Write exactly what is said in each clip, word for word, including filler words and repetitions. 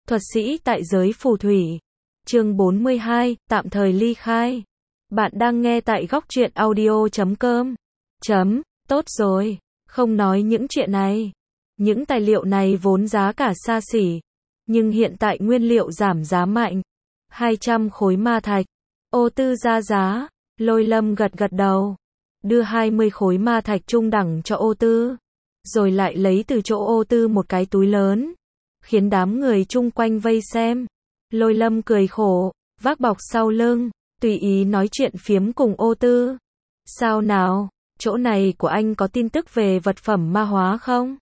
Thuật sĩ tại giới phù thủy. Chương bốn mươi hai, tạm thời ly khai. Bạn đang nghe tại góc truyện audio chấm com. Chấm, tốt rồi, không nói những chuyện này. Những tài liệu này vốn giá cả xa xỉ, nhưng hiện tại nguyên liệu giảm giá mạnh. hai trăm khối ma thạch. Ô Tư ra giá, Lôi Lâm gật gật đầu. Đưa hai mươi khối ma thạch trung đẳng cho Ô Tư. Rồi lại lấy từ chỗ Ô Tư một cái túi lớn. Khiến đám người chung quanh vây xem. Lôi Lâm cười khổ, vác bọc sau lưng, tùy ý nói chuyện phiếm cùng Ô Tư. Sao nào, chỗ này của anh có tin tức về vật phẩm ma hóa không?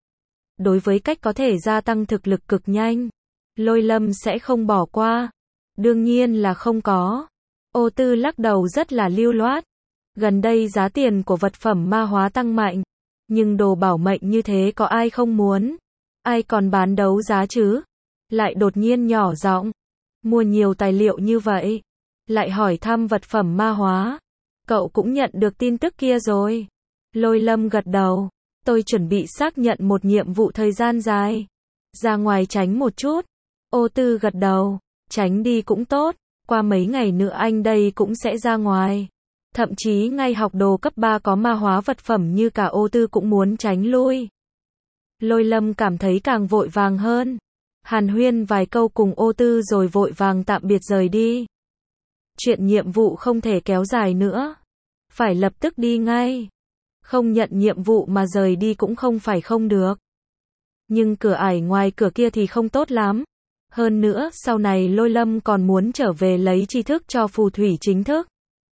Đối với cách có thể gia tăng thực lực cực nhanh, Lôi Lâm sẽ không bỏ qua. Đương nhiên là không có. Ô Tư lắc đầu rất là lưu loát. Gần đây giá tiền của vật phẩm ma hóa tăng mạnh, nhưng đồ bảo mệnh như thế có ai không muốn? Ai còn bán đấu giá chứ? Lại đột nhiên nhỏ giọng, mua nhiều tài liệu như vậy, lại hỏi thăm vật phẩm ma hóa. Cậu cũng nhận được tin tức kia rồi. Lôi Lâm gật đầu. Tôi chuẩn bị xác nhận một nhiệm vụ thời gian dài. Ra ngoài tránh một chút. Ô Tư gật đầu. Tránh đi cũng tốt. Qua mấy ngày nữa anh đây cũng sẽ ra ngoài. Thậm chí ngay học đồ cấp ba có ma hóa vật phẩm như cả Ô Tư cũng muốn tránh lui. Lôi Lâm cảm thấy càng vội vàng hơn. Hàn huyên vài câu cùng Ô Tư rồi vội vàng tạm biệt rời đi. Chuyện nhiệm vụ không thể kéo dài nữa. Phải lập tức đi ngay. Không nhận nhiệm vụ mà rời đi cũng không phải không được. Nhưng cửa ải ngoài cửa kia thì không tốt lắm. Hơn nữa, sau này Lôi Lâm còn muốn trở về lấy tri thức cho phù thủy chính thức.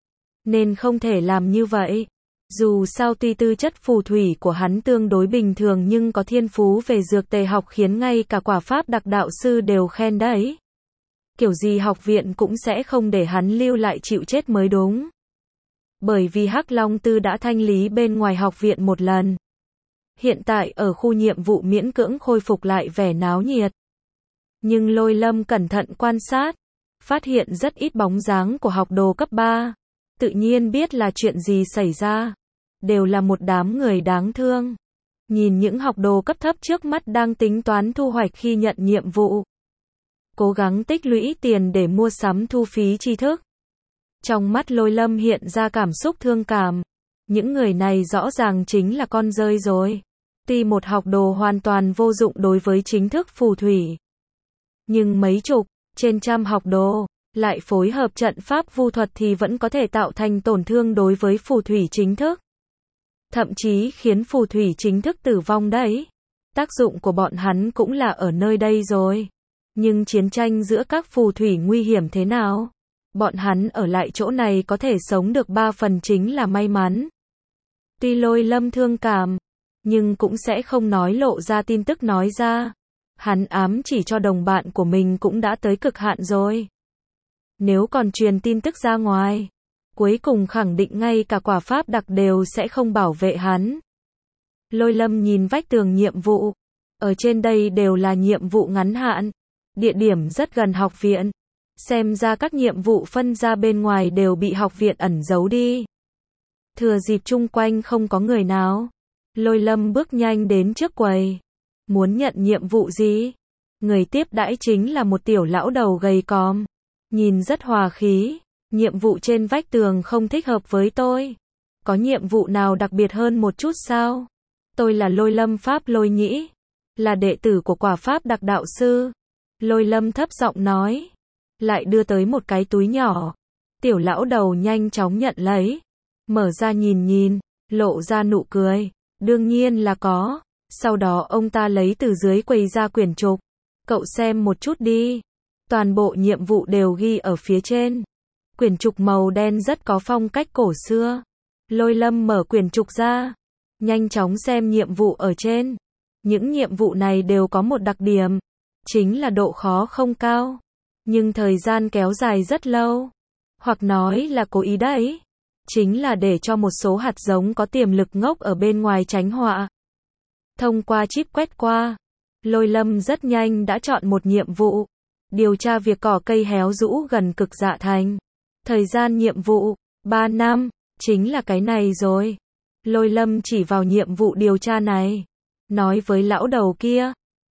Nên không thể làm như vậy. Dù sao tuy tư chất phù thủy của hắn tương đối bình thường nhưng có thiên phú về dược tề học khiến ngay cả quả pháp đặc đạo sư đều khen đấy. Kiểu gì học viện cũng sẽ không để hắn lưu lại chịu chết mới đúng. Bởi vì Hắc Long Tư đã thanh lý bên ngoài học viện một lần. Hiện tại ở khu nhiệm vụ miễn cưỡng khôi phục lại vẻ náo nhiệt. Nhưng Lôi Lâm cẩn thận quan sát, phát hiện rất ít bóng dáng của học đồ cấp ba. Tự nhiên biết là chuyện gì xảy ra. Đều là một đám người đáng thương. Nhìn những học đồ cấp thấp trước mắt đang tính toán thu hoạch khi nhận nhiệm vụ. Cố gắng tích lũy tiền để mua sắm thu phí tri thức. Trong mắt Lôi Lâm hiện ra cảm xúc thương cảm. Những người này rõ ràng chính là con rơi rồi. Tuy một học đồ hoàn toàn vô dụng đối với chính thức phù thủy. Nhưng mấy chục, trên trăm học đồ, lại phối hợp trận pháp vu thuật thì vẫn có thể tạo thành tổn thương đối với phù thủy chính thức. Thậm chí khiến phù thủy chính thức tử vong đấy. Tác dụng của bọn hắn cũng là ở nơi đây rồi. Nhưng chiến tranh giữa các phù thủy nguy hiểm thế nào? Bọn hắn ở lại chỗ này có thể sống được ba phần chính là may mắn. Tuy Lôi Lâm thương cảm, nhưng cũng sẽ không nói lộ ra tin tức nói ra. Hắn ám chỉ cho đồng bạn của mình cũng đã tới cực hạn rồi. Nếu còn truyền tin tức ra ngoài, cuối cùng khẳng định ngay cả quả pháp đặc đều sẽ không bảo vệ hắn. Lôi Lâm nhìn vách tường nhiệm vụ. Ở trên đây đều là nhiệm vụ ngắn hạn. Địa điểm rất gần học viện. Xem ra các nhiệm vụ phân ra bên ngoài đều bị học viện ẩn giấu đi. Thừa dịp chung quanh không có người nào, Lôi Lâm bước nhanh đến trước quầy. Muốn nhận nhiệm vụ gì? Người tiếp đãi chính là một tiểu lão đầu gầy còm. Nhìn rất hòa khí. Nhiệm vụ trên vách tường không thích hợp với tôi. Có nhiệm vụ nào đặc biệt hơn một chút sao? Tôi là Lôi Lâm Pháp Lôi Nhĩ. Là đệ tử của quả pháp đặc đạo sư. Lôi Lâm thấp giọng nói. Lại đưa tới một cái túi nhỏ. Tiểu lão đầu nhanh chóng nhận lấy. Mở ra nhìn nhìn. Lộ ra nụ cười. Đương nhiên là có. Sau đó ông ta lấy từ dưới quầy ra quyển trục. Cậu xem một chút đi. Toàn bộ nhiệm vụ đều ghi ở phía trên. Quyển trục màu đen rất có phong cách cổ xưa. Lôi Lâm mở quyển trục ra. Nhanh chóng xem nhiệm vụ ở trên. Những nhiệm vụ này đều có một đặc điểm. Chính là độ khó không cao. Nhưng thời gian kéo dài rất lâu. Hoặc nói là cố ý đấy. Chính là để cho một số hạt giống có tiềm lực ngốc ở bên ngoài tránh họa. Thông qua chip quét qua. Lôi Lâm rất nhanh đã chọn một nhiệm vụ. Điều tra việc cỏ cây héo rũ gần cực dạ thành. Thời gian nhiệm vụ, ba năm, chính là cái này rồi. Lôi Lâm chỉ vào nhiệm vụ điều tra này. Nói với lão đầu kia.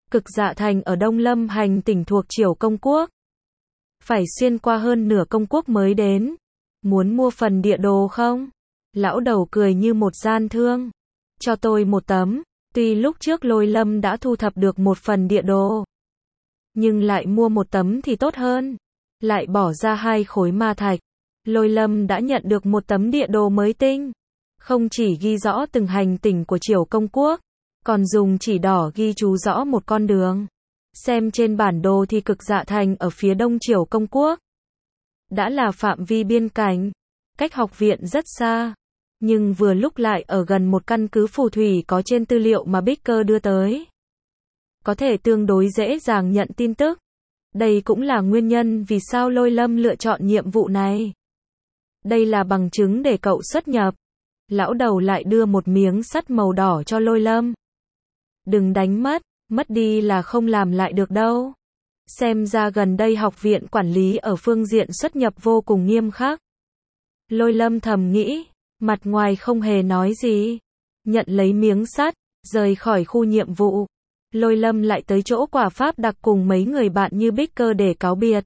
Cực Dạ Thành ở Đông Lâm hành tỉnh thuộc Triều Công Quốc. Phải xuyên qua hơn nửa công quốc mới đến. Muốn mua phần địa đồ không? Lão đầu cười như một gian thương. Cho tôi một tấm. Tuy lúc trước Lôi Lâm đã thu thập được một phần địa đồ, nhưng lại mua một tấm thì tốt hơn. Lại bỏ ra hai khối ma thạch. Lôi Lâm đã nhận được một tấm địa đồ mới tinh. Không chỉ ghi rõ từng hành tỉnh của Triều Công Quốc, còn dùng chỉ đỏ ghi chú rõ một con đường. Xem trên bản đồ thì Cực Dạ Thành ở phía đông Triều Công Quốc. Đã là phạm vi biên cảnh, cách học viện rất xa. Nhưng vừa lúc lại ở gần một căn cứ phù thủy có trên tư liệu mà Bicker đưa tới. Có thể tương đối dễ dàng nhận tin tức. Đây cũng là nguyên nhân vì sao Lôi Lâm lựa chọn nhiệm vụ này. Đây là bằng chứng để cậu xuất nhập. Lão đầu lại đưa một miếng sắt màu đỏ cho Lôi Lâm. Đừng đánh mất, mất đi là không làm lại được đâu. Xem ra gần đây học viện quản lý ở phương diện xuất nhập vô cùng nghiêm khắc. Lôi Lâm thầm nghĩ, mặt ngoài không hề nói gì. Nhận lấy miếng sắt, rời khỏi khu nhiệm vụ. Lôi Lâm lại tới chỗ quả pháp đặc cùng mấy người bạn như Bicker để cáo biệt.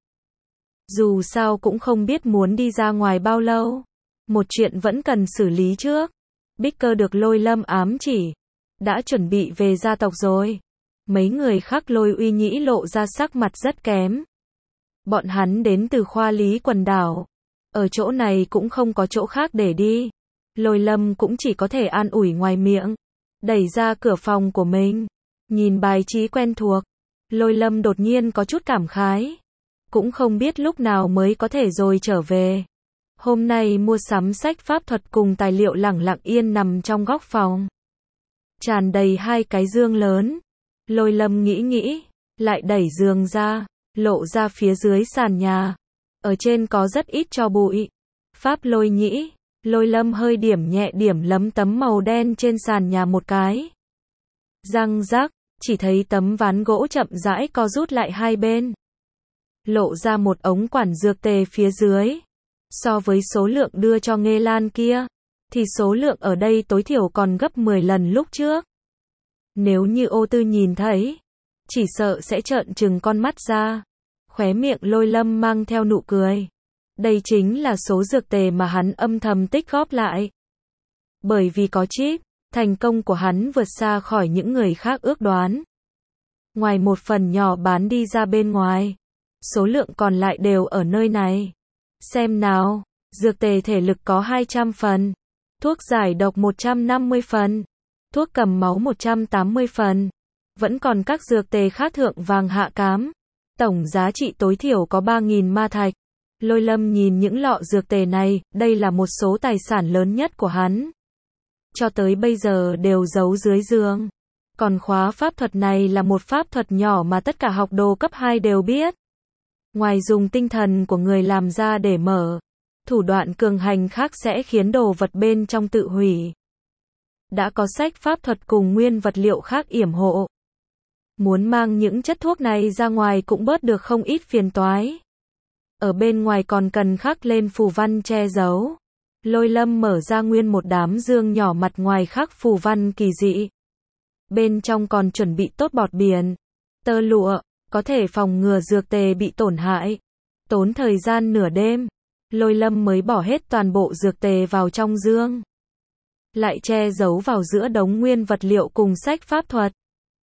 Dù sao cũng không biết muốn đi ra ngoài bao lâu. Một chuyện vẫn cần xử lý trước. Bicker được Lôi Lâm ám chỉ. Đã chuẩn bị về gia tộc rồi. Mấy người khác Lôi Uy Nhĩ lộ ra sắc mặt rất kém. Bọn hắn đến từ khoa lý quần đảo. Ở chỗ này cũng không có chỗ khác để đi. Lôi Lâm cũng chỉ có thể an ủi ngoài miệng. Đẩy ra cửa phòng của mình. Nhìn bài trí quen thuộc. Lôi Lâm đột nhiên có chút cảm khái. Cũng không biết lúc nào mới có thể rồi trở về. Hôm nay mua sắm sách pháp thuật cùng tài liệu lẳng lặng yên nằm trong góc phòng. Tràn đầy hai cái dương lớn. Lôi Lâm nghĩ nghĩ. Lại đẩy giường ra. Lộ ra phía dưới sàn nhà. Ở trên có rất ít tro bụi. Pháp Lôi Nhĩ. Lôi Lâm hơi điểm nhẹ điểm lấm tấm màu đen trên sàn nhà một cái. Răng rắc, chỉ thấy tấm ván gỗ chậm rãi co rút lại hai bên. Lộ ra một ống quản dược tề phía dưới. So với số lượng đưa cho Nghê Lan kia, thì số lượng ở đây tối thiểu còn gấp mười lần lúc trước. Nếu như Ô Tư nhìn thấy, chỉ sợ sẽ trợn trừng con mắt ra. Khóe miệng Lôi Lâm mang theo nụ cười. Đây chính là số dược tề mà hắn âm thầm tích góp lại. Bởi vì có chip, thành công của hắn vượt xa khỏi những người khác ước đoán. Ngoài một phần nhỏ bán đi ra bên ngoài, số lượng còn lại đều ở nơi này. Xem nào, dược tề thể lực có hai trăm phần, thuốc giải độc một trăm năm mươi phần, thuốc cầm máu một trăm tám mươi phần. Vẫn còn các dược tề khác thượng vàng hạ cám. Tổng giá trị tối thiểu có ba nghìn ma thạch. Lôi Lâm nhìn những lọ dược tề này, đây là một số tài sản lớn nhất của hắn. Cho tới bây giờ đều giấu dưới giường. Còn khóa pháp thuật này là một pháp thuật nhỏ mà tất cả học đồ cấp hai đều biết. Ngoài dùng tinh thần của người làm ra để mở, thủ đoạn cường hành khác sẽ khiến đồ vật bên trong tự hủy. Đã có sách pháp thuật cùng nguyên vật liệu khác yểm hộ. Muốn mang những chất thuốc này ra ngoài cũng bớt được không ít phiền toái. Ở bên ngoài còn cần khắc lên phù văn che giấu. Lôi Lâm mở ra nguyên một đám dương nhỏ mặt ngoài khắc phù văn kỳ dị. Bên trong còn chuẩn bị tốt bọt biển, tơ lụa, có thể phòng ngừa dược tề bị tổn hại. Tốn thời gian nửa đêm, Lôi Lâm mới bỏ hết toàn bộ dược tề vào trong dương. Lại che giấu vào giữa đống nguyên vật liệu cùng sách pháp thuật.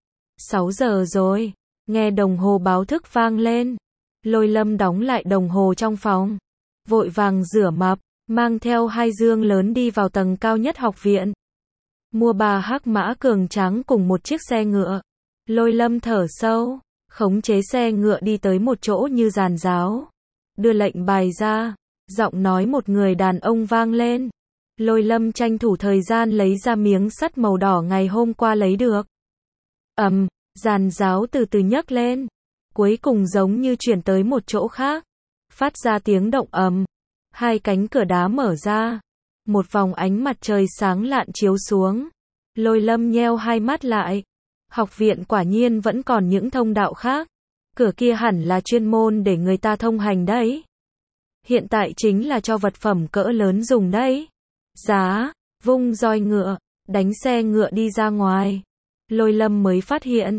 sáu giờ rồi, nghe đồng hồ báo thức vang lên. Lôi Lâm đóng lại đồng hồ trong phòng. Vội vàng rửa mặt, mang theo hai dương lớn đi vào tầng cao nhất học viện. Mua ba hắc mã cường tráng cùng một chiếc xe ngựa. Lôi Lâm thở sâu, khống chế xe ngựa đi tới một chỗ như giàn giáo. Đưa lệnh bài ra, giọng nói một người đàn ông vang lên. Lôi Lâm tranh thủ thời gian lấy ra miếng sắt màu đỏ ngày hôm qua lấy được. Ầm, um, giàn giáo từ từ nhấc lên. Cuối cùng giống như chuyển tới một chỗ khác. Phát ra tiếng động ầm. Hai cánh cửa đá mở ra. Một vòng ánh mặt trời sáng lạn chiếu xuống. Lôi Lâm nheo hai mắt lại. Học viện quả nhiên vẫn còn những thông đạo khác. Cửa kia hẳn là chuyên môn để người ta thông hành đấy. Hiện tại chính là cho vật phẩm cỡ lớn dùng đấy. Giá, vung roi ngựa, đánh xe ngựa đi ra ngoài. Lôi Lâm mới phát hiện,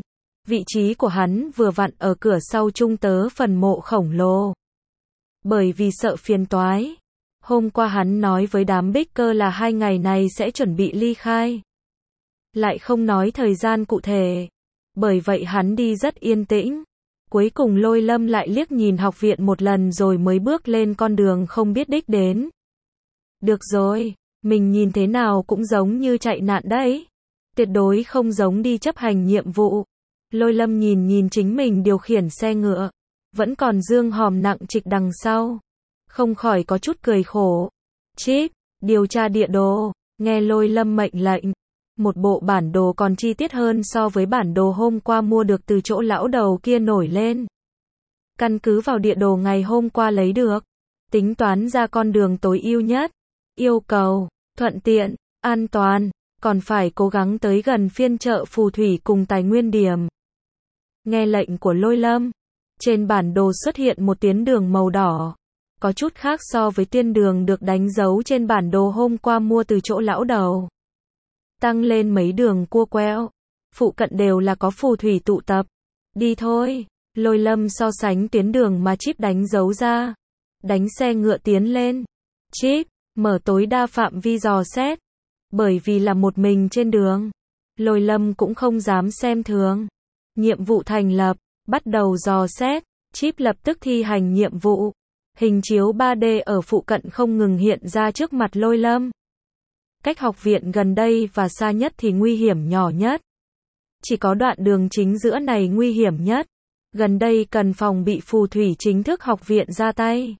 Vị trí của hắn vừa vặn ở cửa sau trung tớ phần mộ khổng lồ. Bởi vì sợ phiền toái, hôm qua hắn nói với đám bích cơ là hai ngày này sẽ chuẩn bị ly khai. Lại không nói thời gian cụ thể. Bởi vậy hắn đi rất yên tĩnh. Cuối cùng Lôi Lâm lại liếc nhìn học viện một lần rồi mới bước lên con đường không biết đích đến. Được rồi, mình nhìn thế nào cũng giống như chạy nạn đấy. Tuyệt đối không giống đi chấp hành nhiệm vụ. Lôi Lâm nhìn nhìn chính mình điều khiển xe ngựa. Vẫn còn dương hòm nặng trịch đằng sau. Không khỏi có chút cười khổ. Chip, điều tra địa đồ. Nghe Lôi Lâm mệnh lệnh. Một bộ bản đồ còn chi tiết hơn so với bản đồ hôm qua mua được từ chỗ lão đầu kia nổi lên. Căn cứ vào địa đồ ngày hôm qua lấy được. Tính toán ra con đường tối ưu nhất. Yêu cầu, thuận tiện, an toàn. Còn phải cố gắng tới gần phiên chợ phù thủy cùng tài nguyên điểm. Nghe lệnh của Lôi Lâm. Trên bản đồ xuất hiện một tuyến đường màu đỏ. Có chút khác so với tuyến đường được đánh dấu trên bản đồ hôm qua mua từ chỗ lão đầu. Tăng lên mấy đường cua quẹo. Phụ cận đều là có phù thủy tụ tập. Đi thôi. Lôi Lâm so sánh tuyến đường mà Chip đánh dấu ra. Đánh xe ngựa tiến lên. Chip, mở tối đa phạm vi dò xét. Bởi vì là một mình trên đường. Lôi Lâm cũng không dám xem thường. Nhiệm vụ thành lập. Bắt đầu dò xét. Chip lập tức thi hành nhiệm vụ. Hình chiếu ba D ở phụ cận không ngừng hiện ra trước mặt Lôi Lâm. Cách học viện gần đây và xa nhất thì nguy hiểm nhỏ nhất. Chỉ có đoạn đường chính giữa này nguy hiểm nhất. Gần đây cần phòng bị phù thủy chính thức học viện ra tay.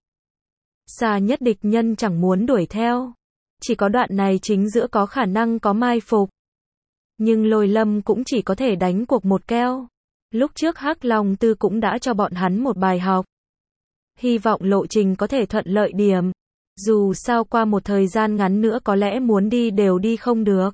Xa nhất địch nhân chẳng muốn đuổi theo. Chỉ có đoạn này chính giữa có khả năng có mai phục. Nhưng Lôi Lâm cũng chỉ có thể đánh cuộc một keo. Lúc trước Hắc Long Tư cũng đã cho bọn hắn một bài học. Hy vọng lộ trình có thể thuận lợi điểm. Dù sao qua một thời gian ngắn nữa có lẽ muốn đi đều đi không được.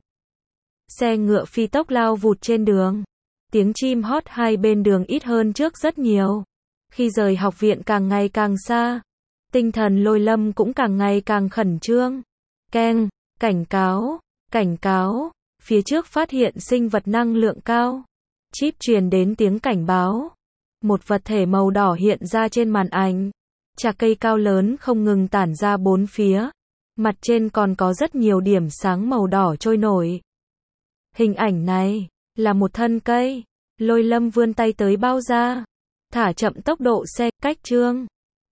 Xe ngựa phi tốc lao vụt trên đường. Tiếng chim hót hai bên đường ít hơn trước rất nhiều. Khi rời học viện càng ngày càng xa. Tinh thần Lôi Lâm cũng càng ngày càng khẩn trương. Keng, cảnh cáo, cảnh cáo. Phía trước phát hiện sinh vật năng lượng cao. Chip truyền đến tiếng cảnh báo. Một vật thể màu đỏ hiện ra trên màn ảnh. Chà cây cao lớn không ngừng tản ra bốn phía. Mặt trên còn có rất nhiều điểm sáng màu đỏ trôi nổi. Hình ảnh này là một thân cây. Lôi Lâm vươn tay tới bao ra. Thả chậm tốc độ xe, cách chương.